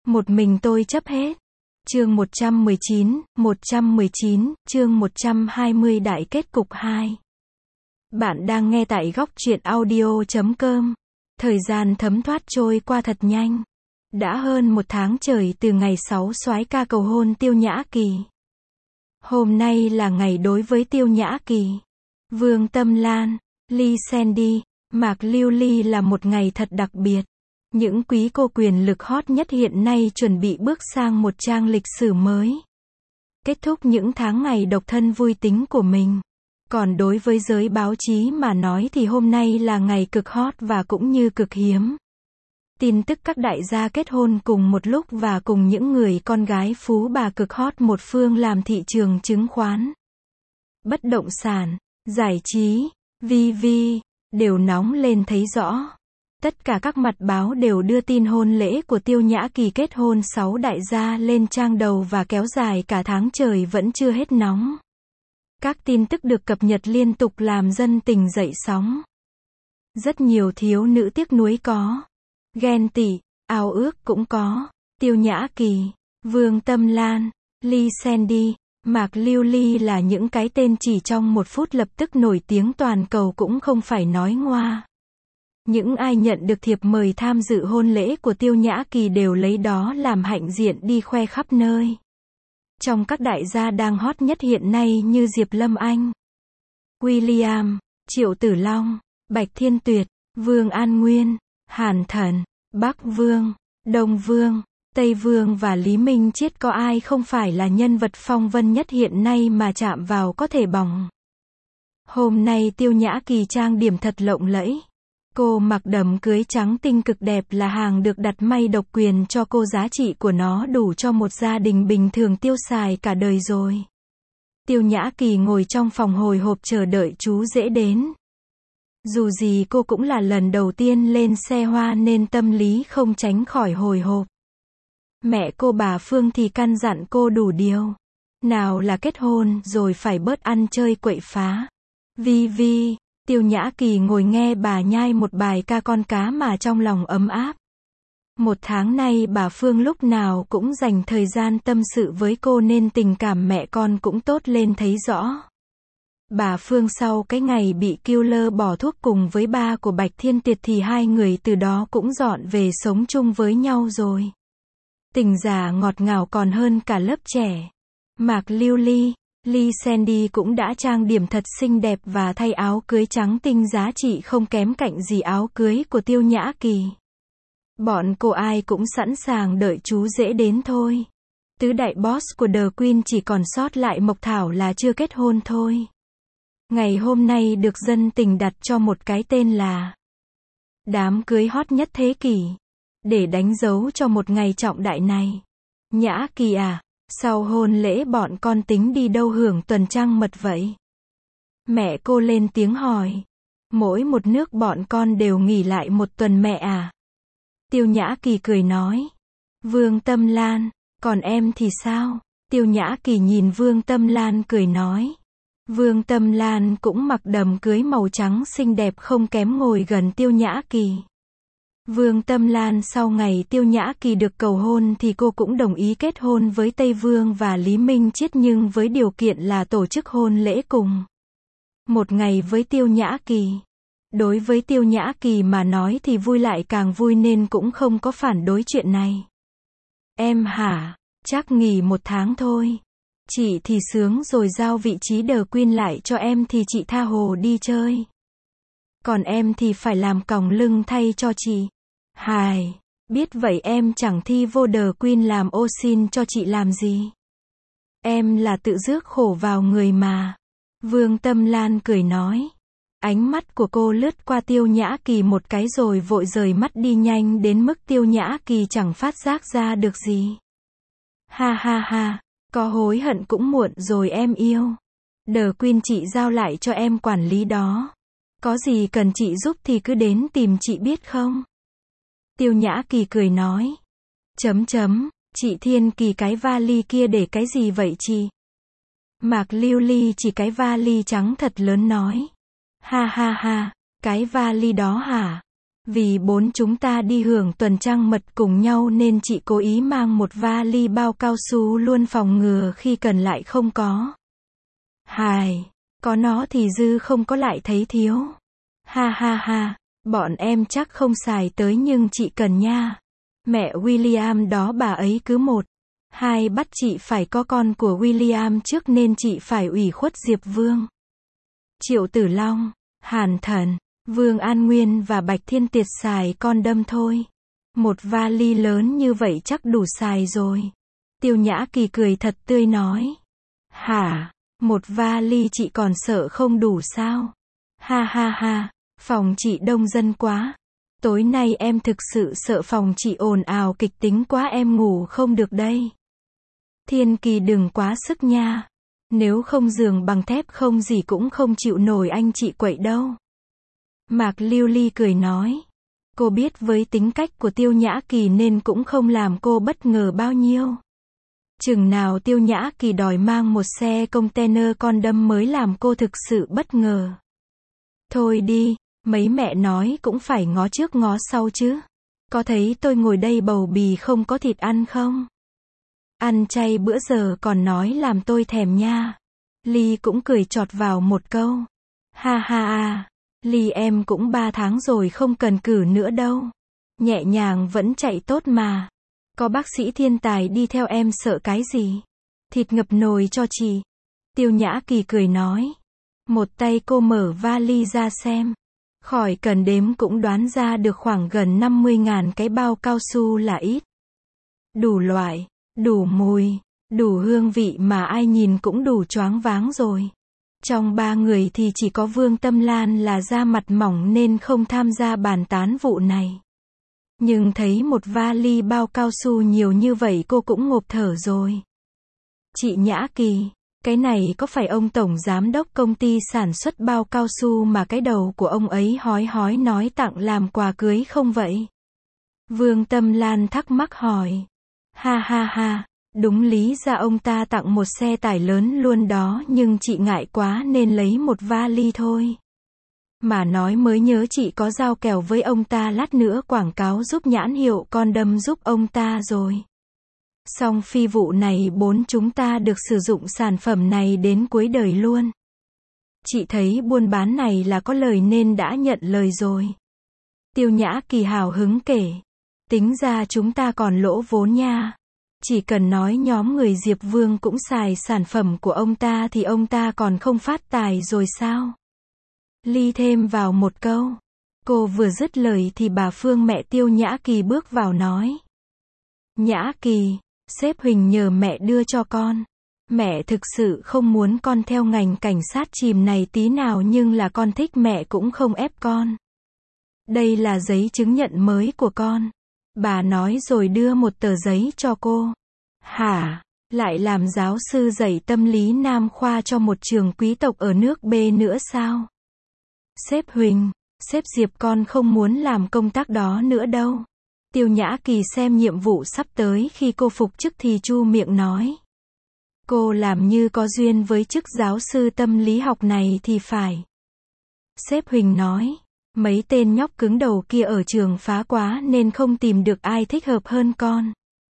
Một mình tôi chấp hết. Chương 119, chương 120 đại kết cục 2. Bạn đang nghe tại góc truyện audio.com. Thời gian thấm thoát trôi qua thật nhanh. Đã hơn một tháng trời từ ngày 6 soái ca cầu hôn Tiêu Nhã Kỳ. Hôm nay là ngày đối với Tiêu Nhã Kỳ, Vương Tâm Lan, Ly Sandy, Mạc Lưu Ly là một ngày thật đặc biệt. Những quý cô quyền lực hot nhất hiện nay chuẩn bị bước sang một trang lịch sử mới. Kết thúc những tháng ngày độc thân vui tính của mình. Còn đối với giới báo chí mà nói thì hôm nay là ngày cực hot và cũng như cực hiếm. Tin tức các đại gia kết hôn cùng một lúc và cùng những người con gái phú bà cực hot một phương làm thị trường chứng khoán, bất động sản, giải trí, VV, đều nóng lên thấy rõ. Tất cả các mặt báo đều đưa tin hôn lễ của Tiêu Nhã Kỳ kết hôn 6 đại gia lên trang đầu và kéo dài cả tháng trời vẫn chưa hết nóng. Các tin tức được cập nhật liên tục làm dân tình dậy sóng. Rất nhiều thiếu nữ tiếc nuối có, ghen tị, ao ước cũng có. Tiêu Nhã Kỳ, Vương Tâm Lan, Ly Sandy, Mạc Lưu Ly là những cái tên chỉ trong một phút lập tức nổi tiếng toàn cầu cũng không phải nói ngoa. Những ai nhận được thiệp mời tham dự hôn lễ của Tiêu Nhã Kỳ đều lấy đó làm hạnh diện đi khoe khắp nơi. Trong các đại gia đang hot nhất hiện nay như Diệp Lâm Anh, William, Triệu Tử Long, Bạch Thiên Tuyệt, Vương An Nguyên, Hàn Thần, Bắc Vương, Đông Vương, Tây Vương và Lý Minh Chiết, có ai không phải là nhân vật phong vân nhất hiện nay mà chạm vào có thể bỏng. Hôm nay Tiêu Nhã Kỳ trang điểm thật lộng lẫy. Cô mặc đầm cưới trắng tinh cực đẹp là hàng được đặt may độc quyền cho cô, giá trị của nó đủ cho một gia đình bình thường tiêu xài cả đời rồi. Tiêu Nhã Kỳ ngồi trong phòng hồi hộp chờ đợi chú rể đến. Dù gì cô cũng là lần đầu tiên lên xe hoa nên tâm lý không tránh khỏi hồi hộp. Mẹ cô bà Phương thì căn dặn cô đủ điều. Nào là kết hôn rồi phải bớt ăn chơi quậy phá. VV. Tiêu Nhã Kỳ ngồi nghe bà nhai một bài ca con cá mà trong lòng ấm áp. Một tháng nay bà Phương lúc nào cũng dành thời gian tâm sự với cô nên tình cảm mẹ con cũng tốt lên thấy rõ. Bà Phương sau cái ngày bị killer bỏ thuốc cùng với ba của Bạch Thiên Tuyệt thì hai người từ đó cũng dọn về sống chung với nhau rồi. Tình già ngọt ngào còn hơn cả lớp trẻ. Mạc Lưu Ly, Ly Sandy cũng đã trang điểm thật xinh đẹp và thay áo cưới trắng tinh giá trị không kém cạnh gì áo cưới của Tiêu Nhã Kỳ. Bọn cô ai cũng sẵn sàng đợi chú rể đến thôi. Tứ đại boss của The Queen chỉ còn sót lại Mộc Thảo là chưa kết hôn thôi. Ngày hôm nay được dân tình đặt cho một cái tên là đám cưới hot nhất thế kỷ. Để đánh dấu cho một ngày trọng đại này. Nhã Kỳ à, sau hôn lễ bọn con tính đi đâu hưởng tuần trăng mật vậy? Mẹ cô lên tiếng hỏi. Mỗi một nước bọn con đều nghỉ lại một tuần mẹ à? Tiêu Nhã Kỳ cười nói. Vương Tâm Lan, còn em thì sao? Tiêu Nhã Kỳ nhìn Vương Tâm Lan cười nói. Vương Tâm Lan cũng mặc đầm cưới màu trắng xinh đẹp không kém ngồi gần Tiêu Nhã Kỳ. Vương Tâm Lan sau ngày Tiêu Nhã Kỳ được cầu hôn thì cô cũng đồng ý kết hôn với Tây Vương và Lý Minh Chiết nhưng với điều kiện là tổ chức hôn lễ cùng một ngày với Tiêu Nhã Kỳ. Đối với Tiêu Nhã Kỳ mà nói thì vui lại càng vui nên cũng không có phản đối chuyện này. Em hả? Chắc nghỉ một tháng thôi. Chị thì sướng rồi, giao vị trí The Queen lại cho em thì chị tha hồ đi chơi. Còn em thì phải làm còng lưng thay cho chị. Hài, biết vậy em chẳng thi vô The Queen làm ô xin cho chị làm gì. Em là tự rước khổ vào người mà. Vương Tâm Lan cười nói. Ánh mắt của cô lướt qua Tiêu Nhã Kỳ một cái rồi vội rời mắt đi nhanh đến mức Tiêu Nhã Kỳ chẳng phát giác ra được gì. Ha ha ha, có hối hận cũng muộn rồi em yêu. The Queen chị giao lại cho em quản lý đó. Có gì cần chị giúp thì cứ đến tìm chị biết không? Tiêu Nhã Kỳ cười nói. Chị Thiên Kỳ cái vali kia để cái gì vậy chị? Mạc Lưu Ly chỉ cái vali trắng thật lớn nói. Ha ha ha, cái vali đó hả? Vì bốn chúng ta đi hưởng tuần trăng mật cùng nhau nên chị cố ý mang một vali bao cao su luôn phòng ngừa khi cần lại không có. Hài, có nó thì dư không có lại thấy thiếu. Ha ha ha, bọn em chắc không xài tới nhưng chị cần nha. Mẹ William đó bà ấy cứ một, hai bắt chị phải có con của William trước nên chị phải ủy khuất Diệp Vương, Triệu Tử Long, Hàn Thần, Vương An Nguyên và Bạch Thiên Tiệt xài condom thôi. Một vali lớn như vậy chắc đủ xài rồi. Tiêu Nhã Kỳ cười thật tươi nói. Hả? Một vali chị còn sợ không đủ sao? Ha ha ha, phòng chị đông dân quá. Tối nay em thực sự sợ phòng chị ồn ào kịch tính quá em ngủ không được đây. Thiên Kỳ đừng quá sức nha. Nếu không giường bằng thép không gì cũng không chịu nổi anh chị quậy đâu. Mạc Lưu Ly cười nói. Cô biết với tính cách của Tiêu Nhã Kỳ nên cũng không làm cô bất ngờ bao nhiêu. Chừng nào Tiêu Nhã Kỳ đòi mang một xe container condom mới làm cô thực sự bất ngờ. Thôi đi, mấy mẹ nói cũng phải ngó trước ngó sau chứ. Có thấy tôi ngồi đây bầu bì không có thịt ăn không? Ăn chay bữa giờ còn nói làm tôi thèm nha. Ly cũng cười chọt vào một câu. Ha ha ha, Ly em cũng 3 tháng rồi không cần cử nữa đâu. Nhẹ nhàng vẫn chạy tốt mà. Có bác sĩ thiên tài đi theo em sợ cái gì? Thịt ngập nồi cho chị. Tiêu Nhã Kỳ cười nói. Một tay cô mở vali ra xem. Khỏi cần đếm cũng đoán ra được khoảng gần 50.000 cái bao cao su là ít. Đủ loại, đủ mùi, đủ hương vị mà ai nhìn cũng đủ choáng váng rồi. Trong 3 người thì chỉ có Vương Tâm Lan là da mặt mỏng nên không tham gia bàn tán vụ này. Nhưng thấy một vali bao cao su nhiều như vậy cô cũng ngộp thở rồi. Chị Nhã Kỳ, cái này có phải ông tổng giám đốc công ty sản xuất bao cao su mà cái đầu của ông ấy hói hói nói tặng làm quà cưới không vậy? Vương Tâm Lan thắc mắc hỏi. Ha ha ha, đúng lý ra ông ta tặng một xe tải lớn luôn đó nhưng chị ngại quá nên lấy một vali thôi. Mà nói mới nhớ chị có giao kèo với ông ta lát nữa quảng cáo giúp nhãn hiệu condom giúp ông ta rồi. Xong phi vụ này bốn chúng ta được sử dụng sản phẩm này đến cuối đời luôn. Chị thấy buôn bán này là có lời nên đã nhận lời rồi. Tiêu Nhã Kỳ hào hứng kể. Tính ra chúng ta còn lỗ vốn nha. Chỉ cần nói nhóm người Diệp Vương cũng xài sản phẩm của ông ta thì ông ta còn không phát tài rồi sao? Ly thêm vào một câu. Cô vừa dứt lời thì bà Phương mẹ Tiêu Nhã Kỳ bước vào nói. Nhã Kỳ, sếp Huỳnh nhờ mẹ đưa cho con. Mẹ thực sự không muốn con theo ngành cảnh sát chìm này tí nào nhưng là con thích mẹ cũng không ép con. Đây là giấy chứng nhận mới của con. Bà nói rồi đưa một tờ giấy cho cô. Hả? Lại làm giáo sư dạy tâm lý nam khoa cho một trường quý tộc ở nước B nữa sao? Sếp Huỳnh, sếp Diệp con không muốn làm công tác đó nữa đâu. Tiêu Nhã Kỳ xem nhiệm vụ sắp tới khi cô phục chức thì chu miệng nói. Cô làm như có duyên với chức giáo sư tâm lý học này thì phải. Sếp Huỳnh nói. Mấy tên nhóc cứng đầu kia ở trường phá quá nên không tìm được ai thích hợp hơn con.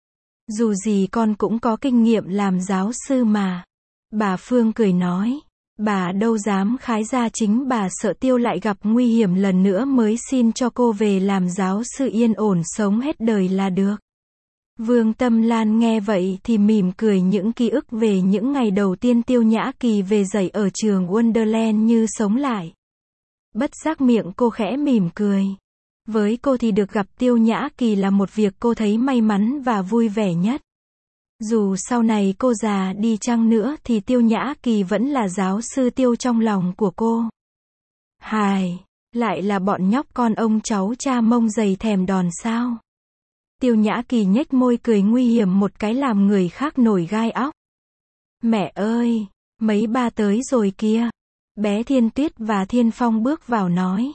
Dù gì con cũng có kinh nghiệm làm giáo sư mà. Bà Phương cười nói. Bà đâu dám khái ra chính bà sợ Tiêu lại gặp nguy hiểm lần nữa mới xin cho cô về làm giáo sư yên ổn sống hết đời là được. Vương Tâm Lan nghe vậy thì mỉm cười những ký ức về những ngày đầu tiên Tiêu Nhã Kỳ về dạy ở trường Wonderland như sống lại. Bất giác miệng cô khẽ mỉm cười. Với cô thì được gặp Tiêu Nhã Kỳ là một việc cô thấy may mắn và vui vẻ nhất. Dù sau này cô già đi chăng nữa thì Tiêu Nhã Kỳ vẫn là giáo sư Tiêu trong lòng của cô. Hài, lại là bọn nhóc con ông cháu cha mông dày thèm đòn sao? Tiêu Nhã Kỳ nhếch môi cười nguy hiểm một cái làm người khác nổi gai óc. Mẹ ơi, mấy ba tới rồi kia. Bé Thiên Tuyết và Thiên Phong bước vào nói.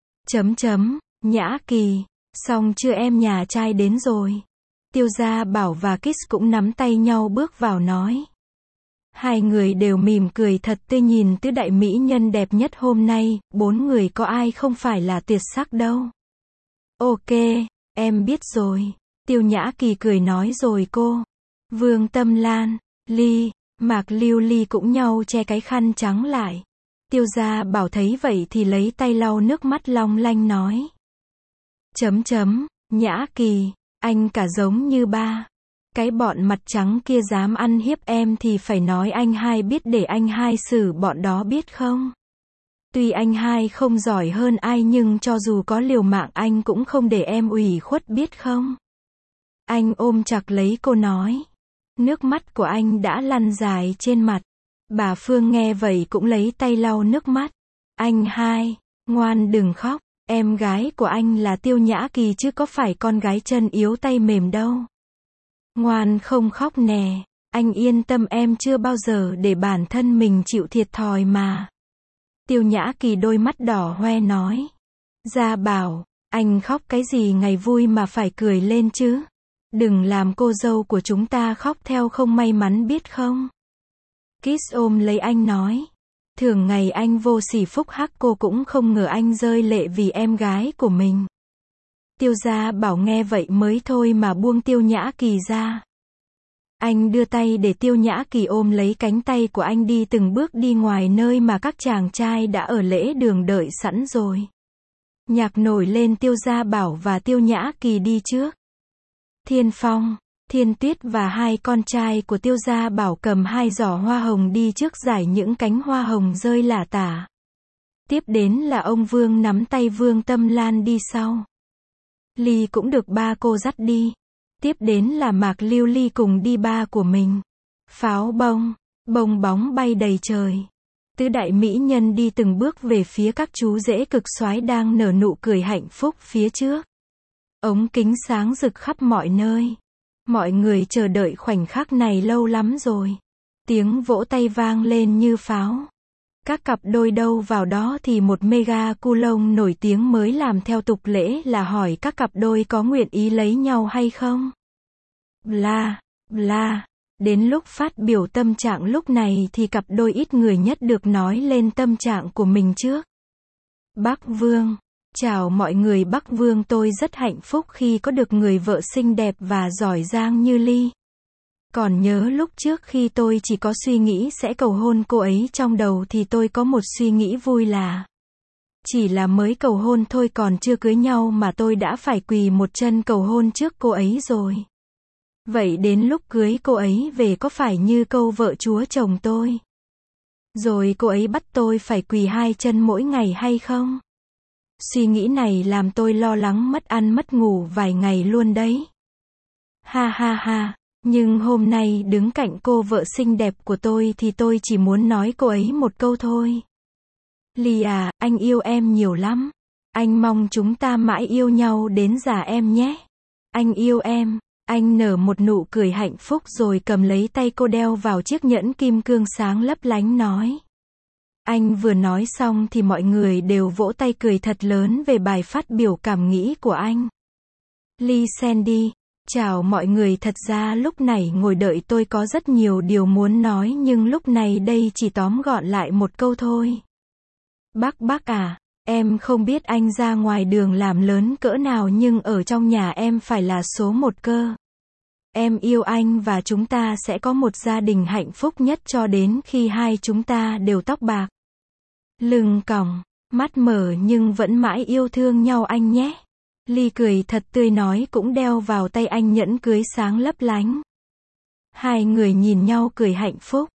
Nhã Kỳ, xong chưa em nhà trai đến rồi. Tiêu Gia Bảo và Kiss cũng nắm tay nhau bước vào nói. Hai người đều mỉm cười thật tươi nhìn tứ đại mỹ nhân đẹp nhất hôm nay, 4 người có ai không phải là tuyệt sắc đâu. Ok, em biết rồi. Tiêu Nhã Kỳ cười nói rồi cô. Vương Tâm Lan, Ly, Mạc Lưu Ly cũng nhau che cái khăn trắng lại. Tiêu Gia Bảo thấy vậy thì lấy tay lau nước mắt long lanh nói. Nhã Kỳ, anh cả giống như ba. Cái bọn mặt trắng kia dám ăn hiếp em thì phải nói anh hai biết để anh hai xử bọn đó biết không? Tuy anh hai không giỏi hơn ai nhưng cho dù có liều mạng anh cũng không để em ủy khuất biết không? Anh ôm chặt lấy cô nói. Nước mắt của anh đã lăn dài trên mặt. Bà Phương nghe vậy cũng lấy tay lau nước mắt. Anh hai, ngoan đừng khóc. Em gái của anh là Tiêu Nhã Kỳ chứ có phải con gái chân yếu tay mềm đâu. Ngoan không khóc nè. Anh yên tâm em chưa bao giờ để bản thân mình chịu thiệt thòi mà. Tiêu Nhã Kỳ đôi mắt đỏ hoe nói. Gia Bảo, anh khóc cái gì ngày vui mà phải cười lên chứ. Đừng làm cô dâu của chúng ta khóc theo không may mắn biết không. Kiss ôm lấy anh nói. Thường ngày anh vô sỉ phúc hắc cô cũng không ngờ anh rơi lệ vì em gái của mình. Tiêu Gia Bảo nghe vậy mới thôi mà buông Tiêu Nhã Kỳ ra. Anh đưa tay để Tiêu Nhã Kỳ ôm lấy cánh tay của anh đi từng bước đi ngoài nơi mà các chàng trai đã ở lễ đường đợi sẵn rồi. Nhạc nổi lên Tiêu Gia Bảo và Tiêu Nhã Kỳ đi trước. Thiên Phong, Thiên Tuyết và hai con trai của Tiêu Gia Bảo cầm hai giỏ hoa hồng đi trước giải những cánh hoa hồng rơi lả tả. Tiếp đến là ông Vương nắm tay Vương Tâm Lan đi sau. Ly cũng được ba cô dắt đi. Tiếp đến là Mạc Lưu Ly cùng đi ba của mình. Pháo bông, bông bóng bay đầy trời. Tứ đại mỹ nhân đi từng bước về phía các chú rể cực soái đang nở nụ cười hạnh phúc phía trước. Ống kính sáng rực khắp mọi nơi. Mọi người chờ đợi khoảnh khắc này lâu lắm rồi. Tiếng vỗ tay vang lên như pháo. Các cặp đôi đâu vào đó thì một mega cu lông nổi tiếng mới làm theo tục lễ là hỏi các cặp đôi có nguyện ý lấy nhau hay không. Bla, bla. Đến lúc phát biểu tâm trạng lúc này thì cặp đôi ít người nhất được nói lên tâm trạng của mình trước. Bắc Vương. Chào mọi người Bắc Vương, tôi rất hạnh phúc khi có được người vợ xinh đẹp và giỏi giang như Ly. Còn nhớ lúc trước khi tôi chỉ có suy nghĩ sẽ cầu hôn cô ấy trong đầu thì tôi có một suy nghĩ vui là chỉ là mới cầu hôn thôi còn chưa cưới nhau mà tôi đã phải quỳ một chân cầu hôn trước cô ấy rồi. Vậy đến lúc cưới cô ấy về có phải như câu vợ chúa chồng tôi? Rồi cô ấy bắt tôi phải quỳ hai chân mỗi ngày hay không? Suy nghĩ này làm tôi lo lắng mất ăn mất ngủ vài ngày luôn đấy. Ha ha ha, nhưng hôm nay đứng cạnh cô vợ xinh đẹp của tôi thì tôi chỉ muốn nói cô ấy một câu thôi. Ly à, anh yêu em nhiều lắm. Anh mong chúng ta mãi yêu nhau đến già em nhé. Anh yêu em. Anh nở một nụ cười hạnh phúc rồi cầm lấy tay cô đeo vào chiếc nhẫn kim cương sáng lấp lánh nói. Anh vừa nói xong thì mọi người đều vỗ tay cười thật lớn về bài phát biểu cảm nghĩ của anh. Lee Sandy, chào mọi người, thật ra lúc này ngồi đợi tôi có rất nhiều điều muốn nói nhưng lúc này đây chỉ tóm gọn lại một câu thôi. Bác à, em không biết anh ra ngoài đường làm lớn cỡ nào nhưng ở trong nhà em phải là số một cơ. Em yêu anh và chúng ta sẽ có một gia đình hạnh phúc nhất cho đến khi hai chúng ta đều tóc bạc. Lưng còng, mắt mở nhưng vẫn mãi yêu thương nhau anh nhé. Ly cười thật tươi nói cũng đeo vào tay anh nhẫn cưới sáng lấp lánh. Hai người nhìn nhau cười hạnh phúc.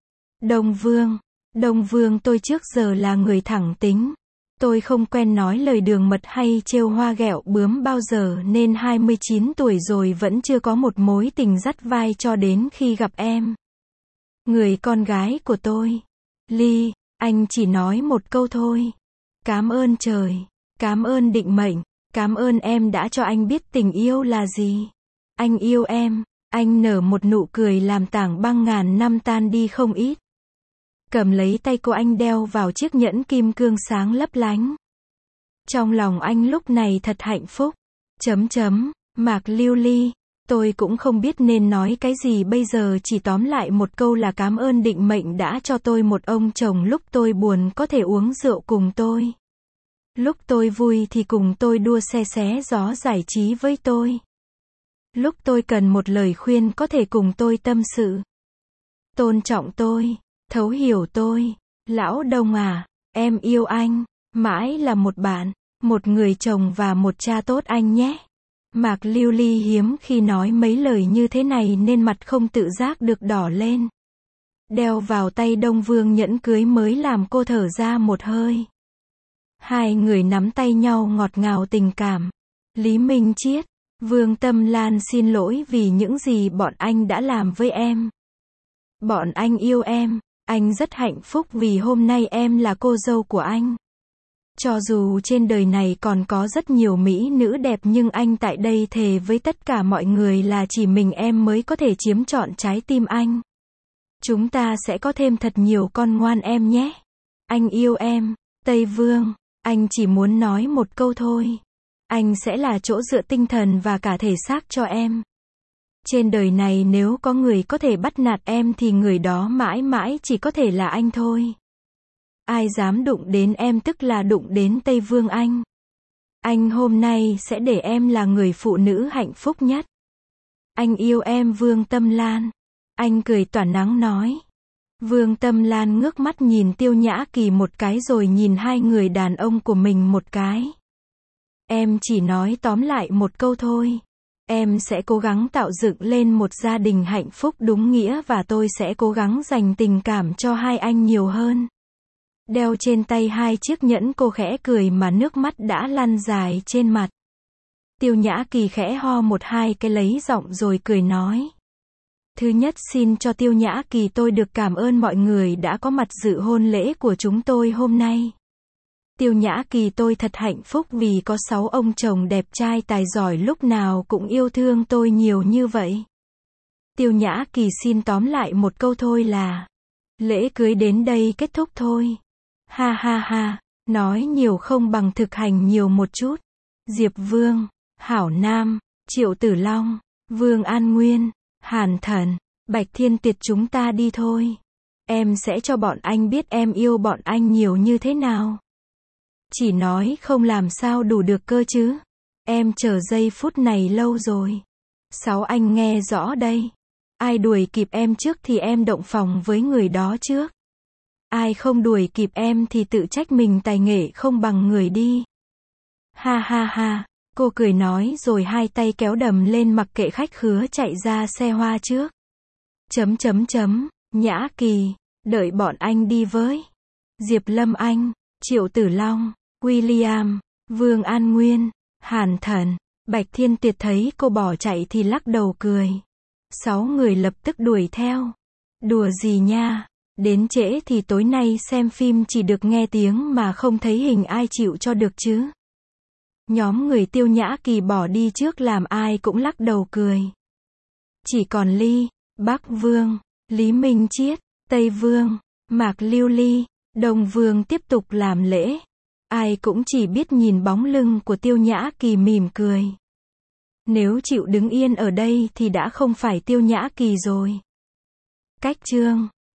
Đông Vương, tôi trước giờ là người thẳng tính. Tôi không quen nói lời đường mật hay trêu hoa ghẹo bướm bao giờ nên 29 tuổi rồi vẫn chưa có một mối tình dắt vai cho đến khi gặp em. Người con gái của tôi. Ly, anh chỉ nói một câu thôi. Cảm ơn trời, cảm ơn định mệnh, cảm ơn em đã cho anh biết tình yêu là gì. Anh yêu em, anh nở một nụ cười làm tảng băng ngàn năm tan đi không ít. Cầm lấy tay cô anh đeo vào chiếc nhẫn kim cương sáng lấp lánh. Trong lòng anh lúc này thật hạnh phúc. Mạc Lưu Ly, tôi cũng không biết nên nói cái gì bây giờ, chỉ tóm lại một câu là cảm ơn định mệnh đã cho tôi một ông chồng lúc tôi buồn có thể uống rượu cùng tôi. Lúc tôi vui thì cùng tôi đua xe xé gió giải trí với tôi. Lúc tôi cần một lời khuyên có thể cùng tôi tâm sự. Tôn trọng tôi, thấu hiểu tôi. Lão Đông à, em yêu anh, mãi là một bạn, một người chồng và một cha tốt anh nhé. Mạc Lưu Ly hiếm khi nói mấy lời như thế này nên mặt không tự giác được đỏ lên. Đeo vào tay Đông Vương nhẫn cưới mới làm cô thở ra một hơi. Hai người nắm tay nhau ngọt ngào tình cảm. Lý Minh Chiết, Vương Tâm Lan xin lỗi vì những gì bọn anh đã làm với em. Bọn anh yêu em, anh rất hạnh phúc vì hôm nay em là cô dâu của anh. Cho dù trên đời này còn có rất nhiều mỹ nữ đẹp nhưng anh tại đây thề với tất cả mọi người là chỉ mình em mới có thể chiếm trọn trái tim anh. Chúng ta sẽ có thêm thật nhiều con ngoan em nhé. Anh yêu em, Tây Vương, anh chỉ muốn nói một câu thôi. Anh sẽ là chỗ dựa tinh thần và cả thể xác cho em. Trên đời này nếu có người có thể bắt nạt em thì người đó mãi mãi chỉ có thể là anh thôi. Ai dám đụng đến em tức là đụng đến Tây Vương anh. Anh hôm nay sẽ để em là người phụ nữ hạnh phúc nhất. Anh yêu em Vương Tâm Lan. Anh cười tỏa nắng nói. Vương Tâm Lan ngước mắt nhìn Tiêu Nhã Kỳ một cái rồi nhìn hai người đàn ông của mình một cái. Em chỉ nói tóm lại một câu thôi. Em sẽ cố gắng tạo dựng lên một gia đình hạnh phúc đúng nghĩa và tôi sẽ cố gắng dành tình cảm cho hai anh nhiều hơn. Đeo trên tay hai chiếc nhẫn cô khẽ cười mà nước mắt đã lăn dài trên mặt. Tiêu Nhã Kỳ khẽ ho một hai cái lấy giọng rồi cười nói. Thứ nhất xin cho Tiêu Nhã Kỳ tôi được cảm ơn mọi người đã có mặt dự hôn lễ của chúng tôi hôm nay. Tiêu Nhã Kỳ tôi thật hạnh phúc vì có 6 ông chồng đẹp trai tài giỏi lúc nào cũng yêu thương tôi nhiều như vậy. Tiêu Nhã Kỳ xin tóm lại một câu thôi là lễ cưới đến đây kết thúc thôi. Ha ha ha, nói nhiều không bằng thực hành nhiều một chút. Diệp Vương, Hảo Nam, Triệu Tử Long, Vương An Nguyên, Hàn Thần, Bạch Thiên Tuyệt chúng ta đi thôi. Em sẽ cho bọn anh biết em yêu bọn anh nhiều như thế nào. Chỉ nói không làm sao đủ được cơ chứ. Em chờ giây phút này lâu rồi. 6 anh nghe rõ đây. Ai đuổi kịp em trước thì em động phòng với người đó trước. Ai không đuổi kịp em thì tự trách mình tài nghệ không bằng người đi. Ha ha ha, cô cười nói rồi hai tay kéo đầm lên mặc kệ khách khứa chạy ra xe hoa trước. Nhã Kỳ, đợi bọn anh đi với. Diệp Lâm Anh, Triệu Tử Long, William, Vương An Nguyên, Hàn Thần, Bạch Thiên Tuyệt thấy cô bỏ chạy thì lắc đầu cười. 6 người lập tức đuổi theo. Đùa gì nha, đến trễ thì tối nay xem phim chỉ được nghe tiếng mà không thấy hình ai chịu cho được chứ. Nhóm người Tiêu Nhã Kỳ bỏ đi trước làm ai cũng lắc đầu cười. Chỉ còn Ly, Bắc Vương, Lý Minh Chiết, Tây Vương, Mạc Lưu Ly, Đông Vương tiếp tục làm lễ. Ai cũng chỉ biết nhìn bóng lưng của Tiêu Nhã Kỳ mỉm cười. Nếu chịu đứng yên ở đây thì đã không phải Tiêu Nhã Kỳ rồi. Cách chương